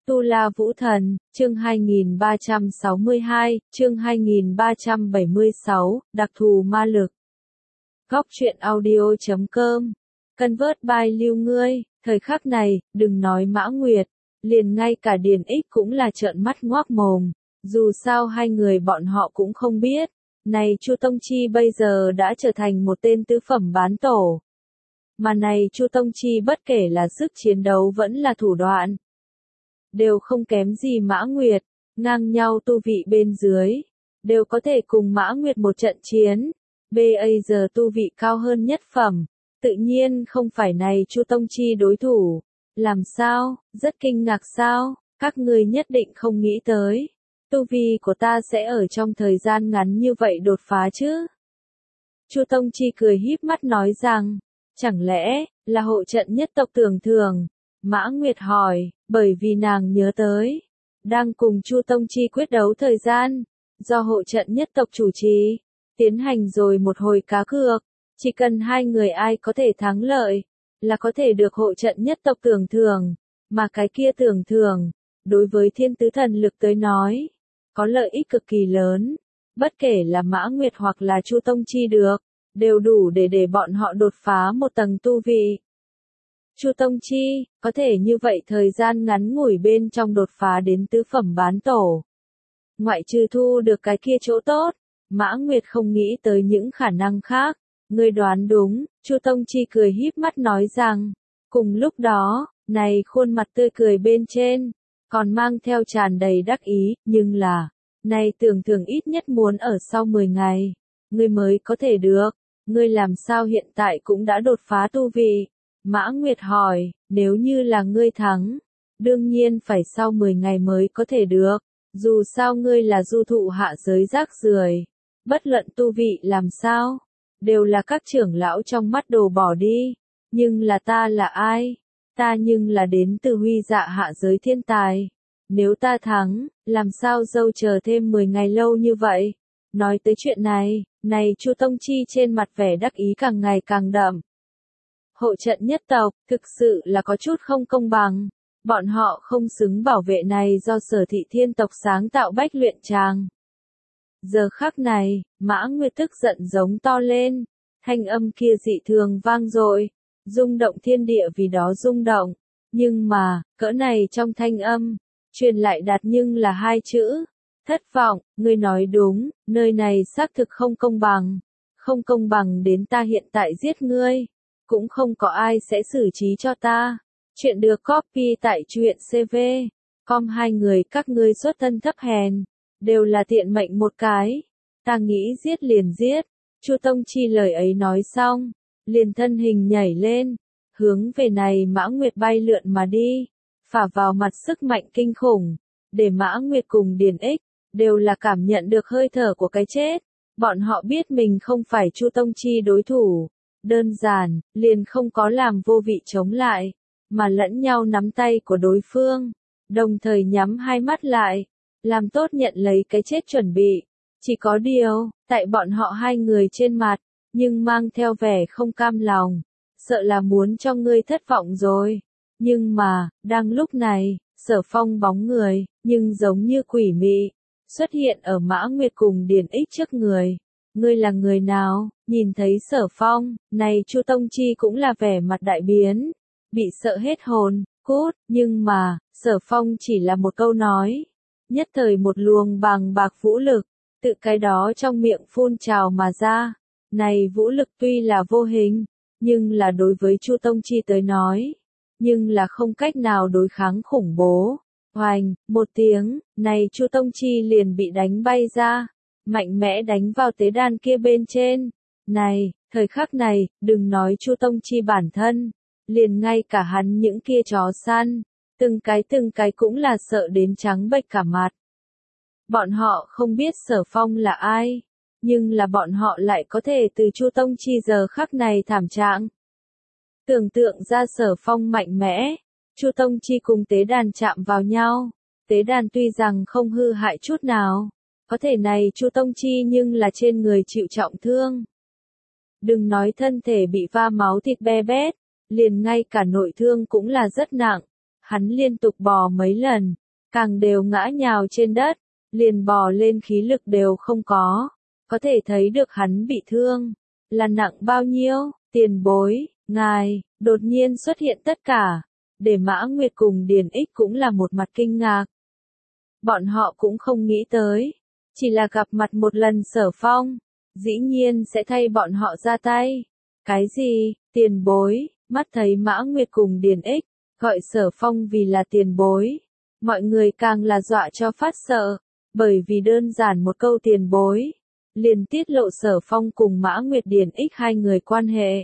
Tu La Vũ Thần, chương 2362, chương 2376, đặc thù ma lực. Góc truyện audio.com. Convert by Lưu Ngươi, thời khắc này, đừng nói Mã Nguyệt, liền ngay cả Điền Ích cũng là trợn mắt ngoác mồm, dù sao hai người bọn họ cũng không biết, này Chu Tông Chi bây giờ đã trở thành một tên tứ phẩm bán tổ. Mà này Chu Tông Chi bất kể là sức chiến đấu vẫn là thủ đoạn, đều không kém gì Mã Nguyệt, ngang nhau tu vị bên dưới, đều có thể cùng Mã Nguyệt một trận chiến. Bây giờ tu vị cao hơn nhất phẩm, tự nhiên không phải này Chu Tông Chi đối thủ. Làm sao, rất kinh ngạc sao, các ngươi nhất định không nghĩ tới. Tu vi của ta sẽ ở trong thời gian ngắn như vậy đột phá chứ? Chu Tông Chi cười híp mắt nói rằng, chẳng lẽ, là hộ trận nhất tộc tưởng thường? Mã Nguyệt hỏi, bởi vì nàng nhớ tới, đang cùng Chu Tông Chi quyết đấu thời gian, do hộ trận nhất tộc chủ trì, tiến hành rồi một hồi cá cược, chỉ cần hai người ai có thể thắng lợi, là có thể được hộ trận nhất tộc tưởng thường, mà cái kia tưởng thường, đối với thiên tứ thần lực tới nói, có lợi ích cực kỳ lớn, bất kể là Mã Nguyệt hoặc là Chu Tông Chi được, đều đủ để bọn họ đột phá một tầng tu vị. Chu Tông Chi, có thể như vậy thời gian ngắn ngủi bên trong đột phá đến tứ phẩm bán tổ. Ngoại trừ thu được cái kia chỗ tốt, Mã Nguyệt không nghĩ tới những khả năng khác. Ngươi đoán đúng, Chu Tông Chi cười híp mắt nói rằng, cùng lúc đó, này khuôn mặt tươi cười bên trên, còn mang theo tràn đầy đắc ý, nhưng là, này tưởng thường ít nhất muốn ở sau 10 ngày, ngươi mới có thể được, ngươi làm sao hiện tại cũng đã đột phá tu vị. Mã Nguyệt hỏi, nếu như là ngươi thắng, đương nhiên phải sau 10 ngày mới có thể được, dù sao ngươi là du thụ hạ giới rác rưởi, bất luận tu vị làm sao, đều là các trưởng lão trong mắt đồ bỏ đi, nhưng là ta là ai? Ta nhưng là đến từ huy dạ hạ giới thiên tài, nếu ta thắng, làm sao dâu chờ thêm 10 ngày lâu như vậy? Nói tới chuyện này, Chu Tông Chi trên mặt vẻ đắc ý càng ngày càng đậm. Hộ trận nhất tộc, thực sự là có chút không công bằng. Bọn họ không xứng bảo vệ này do Sở Thị Thiên tộc sáng tạo bách luyện tràng. Giờ khắc này, Mã Nguyệt tức giận giống to lên. Thanh âm kia dị thường vang dội, rung động thiên địa vì đó rung động. Nhưng mà, cỡ này trong thanh âm, truyền lại đạt nhưng là hai chữ. Thất vọng, ngươi nói đúng, nơi này xác thực không công bằng. Không công bằng đến ta hiện tại giết ngươi. Cũng không có ai sẽ xử trí cho ta. Chuyện được copy tại truyện CV. Com hai người các ngươi xuất thân thấp hèn, đều là tiện mệnh một cái. Ta nghĩ giết liền giết. Chu Tông Chi lời ấy nói xong, liền thân hình nhảy lên, hướng về này Mã Nguyệt bay lượn mà đi, phả vào mặt sức mạnh kinh khủng, để Mã Nguyệt cùng Điền Ích, đều là cảm nhận được hơi thở của cái chết. Bọn họ biết mình không phải Chu Tông Chi đối thủ. Đơn giản, liền không có làm vô vị chống lại, mà lẫn nhau nắm tay của đối phương, đồng thời nhắm hai mắt lại, làm tốt nhận lấy cái chết chuẩn bị. Chỉ có điều, tại bọn họ hai người trên mặt, nhưng mang theo vẻ không cam lòng, sợ là muốn cho ngươi thất vọng rồi. Nhưng mà, đang lúc này, Sở Phong bóng người, nhưng giống như quỷ mị, xuất hiện ở Mã Nguyệt cùng Điền Ích trước người. Ngươi là người nào? Nhìn thấy Sở Phong, này Chu Tông Chi cũng là vẻ mặt đại biến, bị sợ hết hồn, cút, nhưng mà, Sở Phong chỉ là một câu nói, nhất thời một luồng bàng bạc vũ lực, tự cái đó trong miệng phun trào mà ra. Này vũ lực tuy là vô hình, nhưng là đối với Chu Tông Chi tới nói, nhưng là không cách nào đối kháng khủng bố. Hoành, một tiếng, này Chu Tông Chi liền bị đánh bay ra, mạnh mẽ đánh vào tế đàn kia bên trên. Này, thời khắc này, đừng nói Chu Tông Chi bản thân, liền ngay cả hắn những kia chó săn, từng cái cũng là sợ đến trắng bệch cả mặt. Bọn họ không biết Sở Phong là ai, nhưng là bọn họ lại có thể từ Chu Tông Chi giờ khắc này thảm trạng. Tưởng tượng ra Sở Phong mạnh mẽ, Chu Tông Chi cùng tế đàn chạm vào nhau, tế đàn tuy rằng không hư hại chút nào, có thể này Chu Tông Chi nhưng là trên người chịu trọng thương. Đừng nói thân thể bị va máu thịt be bét, liền ngay cả nội thương cũng là rất nặng. Hắn liên tục bò mấy lần, càng đều ngã nhào trên đất, liền bò lên khí lực đều không có thể thấy được hắn bị thương, là nặng bao nhiêu, tiền bối, ngài, đột nhiên xuất hiện tất cả, để Mã Nguyệt cùng Điền Ích cũng là một mặt kinh ngạc. Bọn họ cũng không nghĩ tới, chỉ là gặp mặt một lần Sở Phong, dĩ nhiên sẽ thay bọn họ ra tay. Cái gì, tiền bối, mắt thấy Mã Nguyệt cùng Điền Ích, gọi Sở Phong vì là tiền bối. Mọi người càng là dọa cho phát sợ, bởi vì đơn giản một câu tiền bối, liền tiết lộ Sở Phong cùng Mã Nguyệt Điền Ích hai người quan hệ.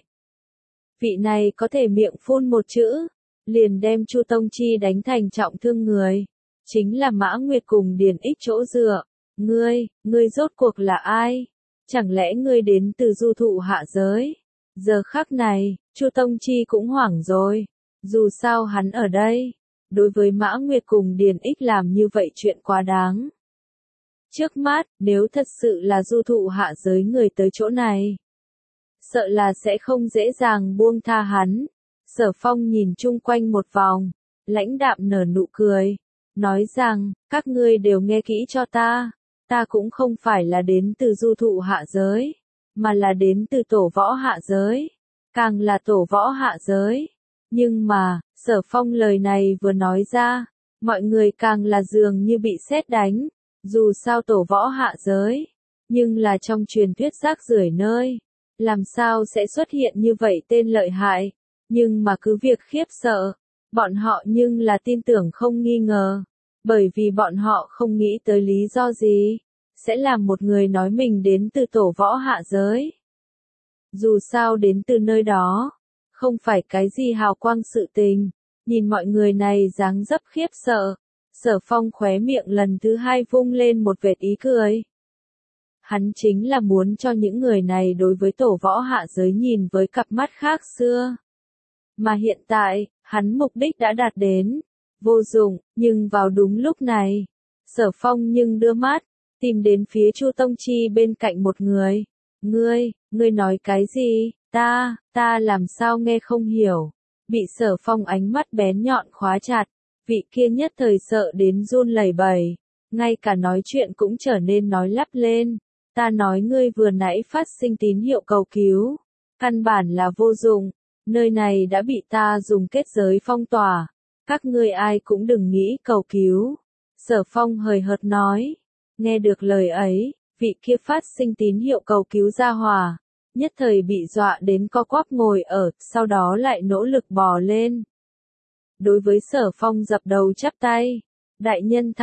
Vị này có thể miệng phun một chữ, liền đem Chu Tông Chi đánh thành trọng thương người. Chính là Mã Nguyệt cùng Điền Ích chỗ dựa. Ngươi rốt cuộc là ai? Chẳng lẽ ngươi đến từ du thụ hạ giới? Giờ khắc này, Chu Tông Chi cũng hoảng rồi. Dù sao hắn ở đây, đối với Mã Nguyệt cùng Điền Ích làm như vậy chuyện quá đáng. Trước mắt, nếu thật sự là du thụ hạ giới người tới chỗ này, sợ là sẽ không dễ dàng buông tha hắn. Sở Phong nhìn chung quanh một vòng, lãnh đạm nở nụ cười, nói rằng, các ngươi đều nghe kỹ cho ta cũng không phải là đến từ du thụ hạ giới, mà là đến từ tổ võ hạ giới, càng là tổ võ hạ giới. Nhưng mà, Sở Phong lời này vừa nói ra, mọi người càng là dường như bị sét đánh, dù sao tổ võ hạ giới, nhưng là trong truyền thuyết rác rưởi nơi, làm sao sẽ xuất hiện như vậy tên lợi hại, nhưng mà cứ việc khiếp sợ, bọn họ nhưng là tin tưởng không nghi ngờ, bởi vì bọn họ không nghĩ tới lý do gì, sẽ làm một người nói mình đến từ tổ võ hạ giới. Dù sao đến từ nơi đó, không phải cái gì hào quang sự tình, nhìn mọi người này dáng dấp khiếp sợ, Sở Phong khóe miệng lần thứ hai vung lên một vệt ý cười. Hắn chính là muốn cho những người này đối với tổ võ hạ giới nhìn với cặp mắt khác xưa. Mà hiện tại, hắn mục đích đã đạt đến, vô dụng, nhưng vào đúng lúc này, Sở Phong nhưng đưa mắt, tìm đến phía Chu Tông Chi bên cạnh một người. Ngươi nói cái gì, ta làm sao nghe không hiểu, bị Sở Phong ánh mắt bén nhọn khóa chặt, vị kia nhất thời sợ đến run lẩy bẩy, ngay cả nói chuyện cũng trở nên nói lắp lên. Ta nói ngươi vừa nãy phát sinh tín hiệu cầu cứu, căn bản là vô dụng, nơi này đã bị ta dùng kết giới phong tỏa, các ngươi ai cũng đừng nghĩ cầu cứu. Sở Phong hời hợt nói, nghe được lời ấy, vị kia phát sinh tín hiệu cầu cứu ra hỏa, nhất thời bị dọa đến co quắp ngồi ở, sau đó lại nỗ lực bò lên. Đối với Sở Phong dập đầu chắp tay, đại nhân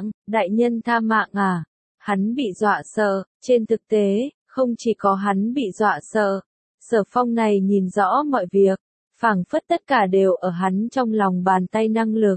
tha mạng à? Hắn bị dọa sợ, trên thực tế, không chỉ có hắn bị dọa sợ, Sở Phong này nhìn rõ mọi việc, phảng phất tất cả đều ở hắn trong lòng bàn tay năng lực.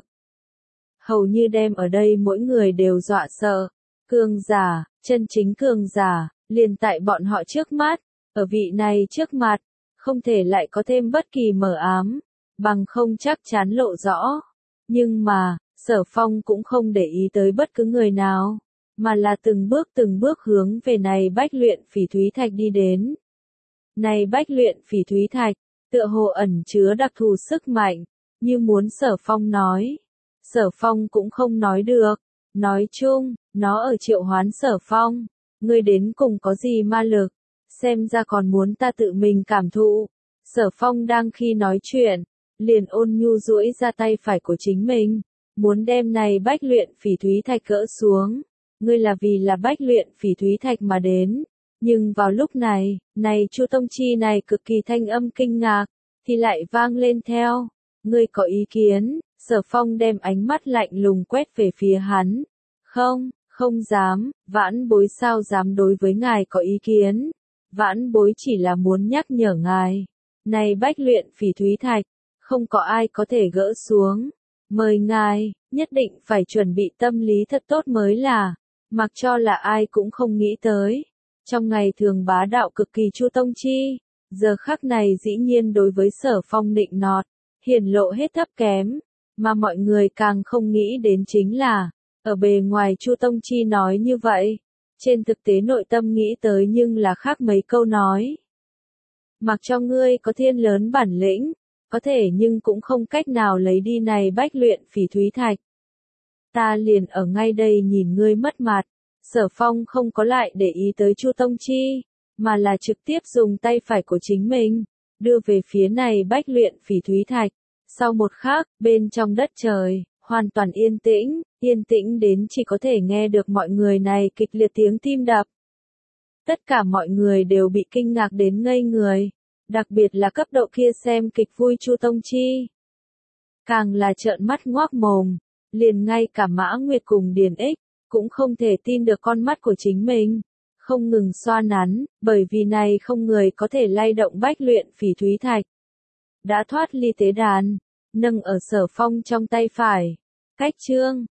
Hầu như đem ở đây mỗi người đều dọa sợ, cường giả, chân chính cường giả, liền tại bọn họ trước mắt, ở vị này trước mặt, không thể lại có thêm bất kỳ mờ ám, bằng không chắc chắn lộ rõ. Nhưng mà, Sở Phong cũng không để ý tới bất cứ người nào, mà là từng bước hướng về này bách luyện phỉ thúy thạch đi đến. Này bách luyện phỉ thúy thạch, tựa hồ ẩn chứa đặc thù sức mạnh, như muốn Sở Phong nói. Sở Phong cũng không nói được, nói chung, nó ở triệu hoán Sở Phong, ngươi đến cùng có gì ma lực, xem ra còn muốn ta tự mình cảm thụ. Sở Phong đang khi nói chuyện, liền ôn nhu duỗi ra tay phải của chính mình, muốn đem này bách luyện phỉ thúy thạch gỡ xuống. Ngươi là vì là bách luyện phỉ thúy thạch mà đến, nhưng vào lúc này, Chu Tông Chi này cực kỳ thanh âm kinh ngạc, thì lại vang lên theo. Ngươi có ý kiến? Sở Phong đem ánh mắt lạnh lùng quét về phía hắn. Không dám, vãn bối sao dám đối với ngài có ý kiến. Vãn bối chỉ là muốn nhắc nhở ngài. Này bách luyện phỉ thúy thạch, không có ai có thể gỡ xuống. Mời ngài, nhất định phải chuẩn bị tâm lý thật tốt mới là. Mặc cho là ai cũng không nghĩ tới. Trong ngày thường bá đạo cực kỳ Chu Tông Chi, giờ khắc này dĩ nhiên đối với Sở Phong nịnh nọt, hiển lộ hết thấp kém, mà mọi người càng không nghĩ đến chính là, ở bề ngoài Chu Tông Chi nói như vậy, trên thực tế nội tâm nghĩ tới nhưng là khác mấy câu nói. Mặc cho ngươi có thiên lớn bản lĩnh, có thể nhưng cũng không cách nào lấy đi này bách luyện phỉ thúy thạch. Ta liền ở ngay đây nhìn ngươi mất mặt. Sở Phong không có lại để ý tới Chu Tông Chi, mà là trực tiếp dùng tay phải của chính mình, đưa về phía này bách luyện phỉ thúy thạch. Sau một khắc, bên trong đất trời, hoàn toàn yên tĩnh đến chỉ có thể nghe được mọi người này kịch liệt tiếng tim đập. Tất cả mọi người đều bị kinh ngạc đến ngây người, đặc biệt là cấp độ kia xem kịch vui Chu Tông Chi. Càng là trợn mắt ngoác mồm, liền ngay cả Mã Nguyệt cùng Điền Ích, cũng không thể tin được con mắt của chính mình, không ngừng xoa nắn, bởi vì này không người có thể lay động bách luyện phỉ thúy thạch. Đã thoát ly tế đàn, nâng ở Sở Phong trong tay phải. Cách chương